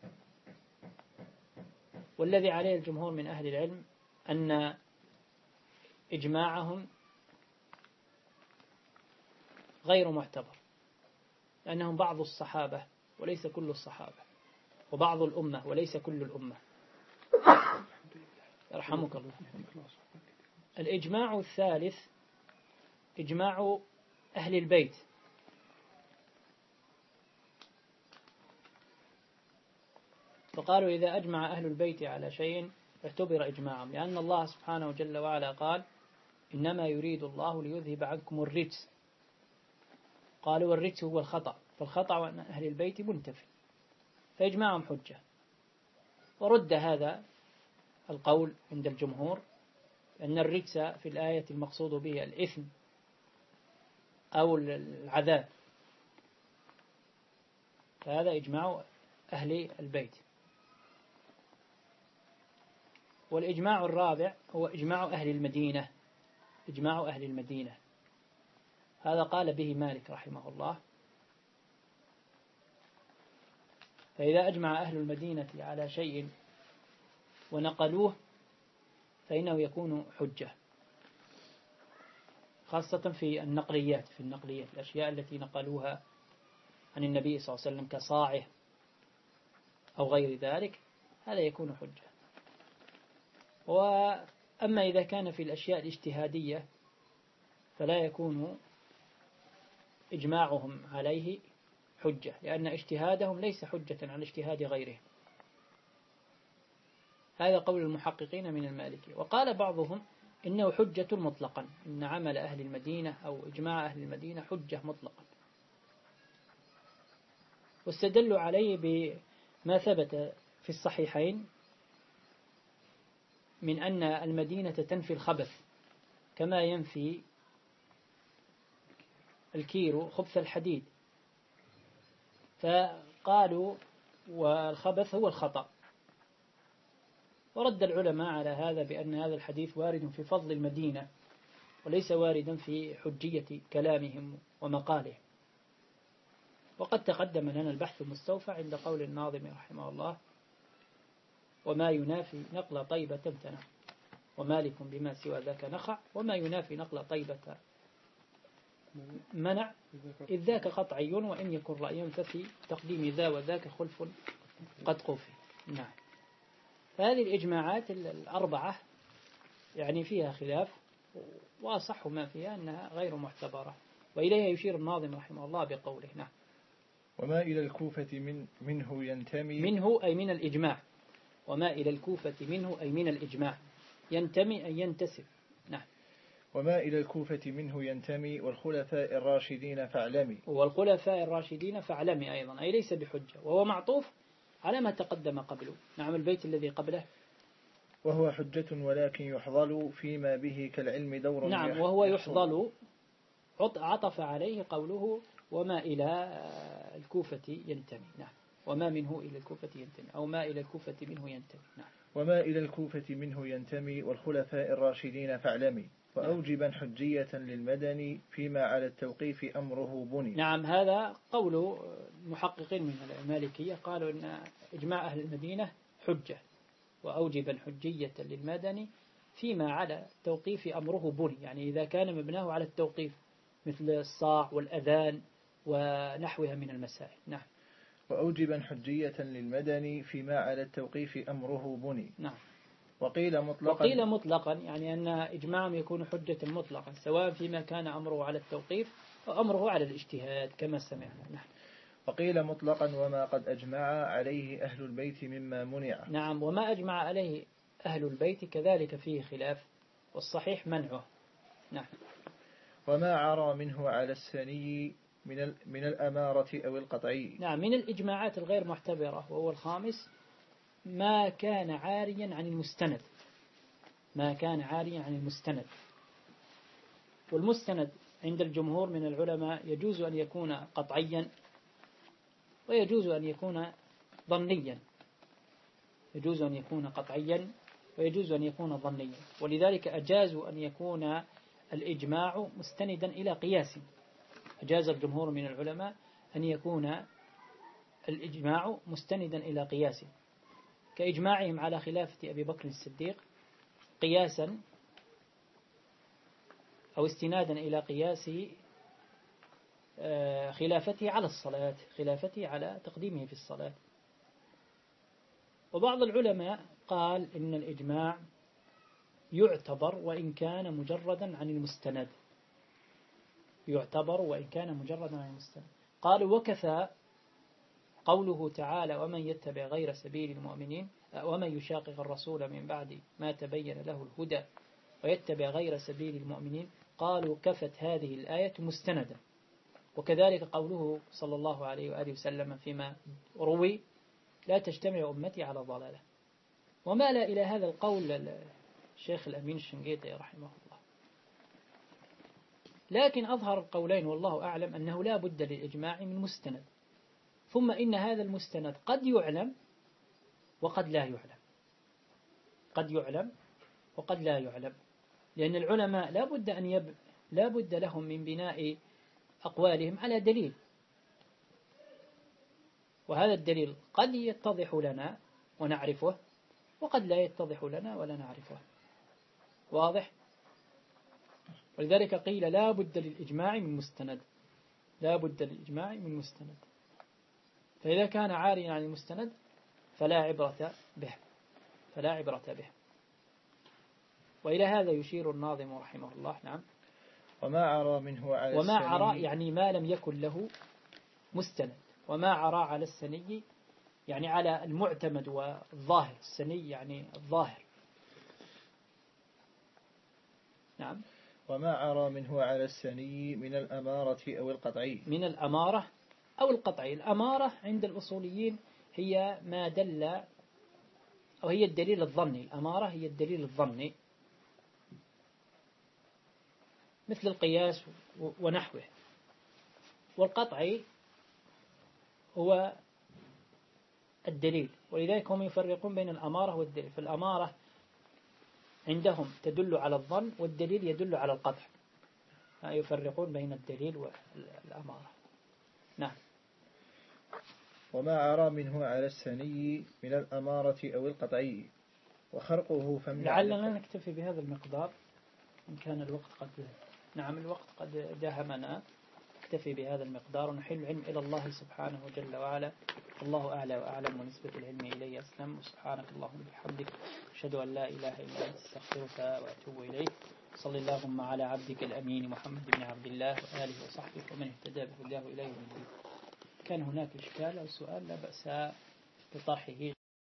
والذي عليه الجمهور من أهل العلم أن إجماعهم غير معتبر، لأنهم بعض الصحابة وليس كل الصحابة، وبعض الأمة وليس كل الأمة. يرحمك الله. الإجماع الثالث إجماع أهل البيت، فقالوا إذا أجمع أهل البيت على شيء اعتبر إجماعهم، لأن الله سبحانه جل وعلا قال: إنما يريد الله ليذهب عنكم الرجس. قالوا والرجس هو الخطأ، فالخطأ عن أهل البيت منتفي، فإجماعهم حجة. ورد هذا القول عند الجمهور أن الرجس في الآية المقصود به الإثم أو العذاب، فهذا إجماع أهل البيت. والإجماع الرابع هو إجماع أهل المدينة، إجماع أهل المدينة، هذا قال به مالك رحمه الله. فإذا أجمع أهل المدينة على شيء ونقلوه فإنه يكون حجة، خاصة في النقليات، في النقليات الأشياء التي نقلوها عن النبي صلى الله عليه وسلم كصاعه أو غير ذلك، هذا يكون حجة. وأما إذا كان في الأشياء الاجتهادية فلا يكون إجماعهم عليه حجة، لأن اجتهادهم ليس حجة على اجتهاد غيرهم. هذا قول المحققين من المالكية. وقال بعضهم إنه حجة مطلقا، إن عمل أهل المدينة أو إجماع أهل المدينة حجة مطلقا، واستدلوا عليه بما ثبت في الصحيحين من أن المدينة تنفي الخبث كما ينفي الكير خبث الحديد، فقالوا والخبث هو الخطأ. ورد العلماء على هذا بأن هذا الحديث وارد في فضل المدينة وليس واردا في حجية كلامهم ومقالهم. وقد تقدم لنا البحث المستوفى عند قول الناظم رحمه الله: وما ينافي نقل طيبة امتنع، ومالك بما سوى ذاك نخع، وما ينافي نقل طيبة منع، إذ ذاك قطعي وإن يكن رأي ففي تقديم ذا وذاك خلف قد قفي. نعم. فهذه الإجماعات الأربعة يعني فيها خلاف، وأصح ما فيها أنها غير معتبرة، وإليها يشير الناظم رحمه الله بقوله: نعم. وما إلى الكوفة من منه ينتمي، منه أي من الإجماع، وما إلى الكوفة منه أي من الإجماع، ينتمي أي ينتسب. نعم. وما إلى الكوفة منه ينتمي والخلفاء الراشدين فاعلمي، والخلفاء الراشدين فاعلمي أيضا، أي ليس بحجة، وهو معطوف على ما تقدم قبله. نعم. البيت الذي قبله: وهو حجة ولكن يحظل فيما به كالعلم دور. نعم. وهو يحظل عطف عليه قوله: وما إلى الكوفة ينتمي. نعم. وما منه إلى الكوفة ينتمي، أو ما إلى الكوفة منه ينتمي. نعم. وما إلى الكوفة منه ينتمي والخلفاء الراشدين فاعلمي، وأوجبا حجية للمدني فيما على التوقيف أمره بني. نعم. هذا قول محققين من المالكية، قالوا إن إجماع أهل المدينة حجة، وأوجبا حجية للمدني فيما على التوقيف أمره بني، يعني إذا كان مبناه على التوقيف مثل الصاع والأذان ونحوها من المسائل. نعم. وأوجبا حجية للمدني فيما على التوقيف أمره بني. نعم. وقيل مطلقا، وقيل مطلقا يعني أن إجماعهم يكون حجة مطلقا، سواء فيما كان أمره على التوقيف أو أمره على الاجتهاد كما سمعنا. نعم. وقيل مطلقا وما قد أجمع عليه أهل البيت مما منع. نعم. وما أجمع عليه أهل البيت كذلك فيه خلاف، والصحيح منعه. نعم. وما عرى منه على السني من من الأمارة أو القطعي. نعم. من الإجماعات الغير معتبرة وهو الخامس: ما كان عاريا عن المستند، ما كان عاريا عن المستند. والمستند عند الجمهور من العلماء يجوز أن يكون قطعيا ويجوز أن يكون ظنيا، يجوز أن يكون قطعيا ويجوز أن يكون ظنيا. ولذلك أجازوا أن يكون الإجماع مستندا إلى قياس. أجاز الجمهور من العلماء أن يكون الإجماع مستندا إلى قياس، كإجماعهم على خلافة أبي بكر الصديق قياسا أو استنادا إلى قياس خلافته على الصلاة، خلافته على تقديمه في الصلاة. وبعض العلماء قال إن الإجماع يعتبر وإن كان مجردا عن المستند، يعتبر وإن كان مجردا عن المستند. قالوا وكفى قوله تعالى ومن يتبع غير سبيل المؤمنين ومن يشاقق الرسول من بعد ما تبين له الهدى ويتبع غير سبيل المؤمنين، قالوا كفت هذه الآية مستندا. وكذلك قوله صلى الله عليه وآله وسلم فيما روي لا تجتمع أمتي على ضلالة. ومال إلى هذا القول الشيخ الأمين الشنقيطي رحمه الله، لكن أظهر القولين والله أعلم أنه لا بد للإجماع من مستند، ثم إن هذا المستند قد يعلم وقد لا يعلم، قد يعلم وقد لا يعلم، لأن العلماء لا بد أن يب... لا بد لهم من بناء أقوالهم على دليل، وهذا الدليل قد يتضح لنا ونعرفه وقد لا يتضح لنا ولا نعرفه. واضح؟ ولذلك قيل لا بد للإجماع من مستند، لا بد للإجماع من مستند. فإذا كان عاريا عن المستند فلا عبرة به، فلا عبرة به. وإلى هذا يشير الناظم رحمه الله. نعم. وما عرى منه على وما السني، عرى يعني ما لم يكن له مستند، وما عرى على السني يعني على المعتمد والظاهر، السني يعني الظاهر. نعم. وما عرى منه على السني من الأمارة أو القطعي، من الأمارة أو القطعي. الأمارة عند الأصوليين هي ما دل أو هي الدليل الظني، الأمارة هي الدليل الظني مثل القياس ونحوه. والقطعي هو الدليل، ولذلك هم يفرقون بين الأمارة والدليل. فالأمارة عندهم تدل على الظن والدليل يدل على القطع، يفرقون بين الدليل والأمارة. نعم. وما عرى منه على السني من الأمارة أو القطعي وخرقه فمن لعلنا نكتفي بهذا المقدار إن كان الوقت قد نعم الوقت قد داهمنا. نكتفي بهذا المقدار ونحل العلم إلى الله سبحانه جل وعلا. الله أعلى وأعلم ونسبة العلم إليه أسلم. وسبحانك اللهم وبحمدك أشهد أن لا إله إلا أنت أستغفرك وأتوب إليك. صلى اللهم على عبدك الأمين محمد بن عبد الله وآله وصحبه ومن اهتدى بهداه إليه من الدين. كان هناك إشكال أو سؤال لا بأس بطرحه.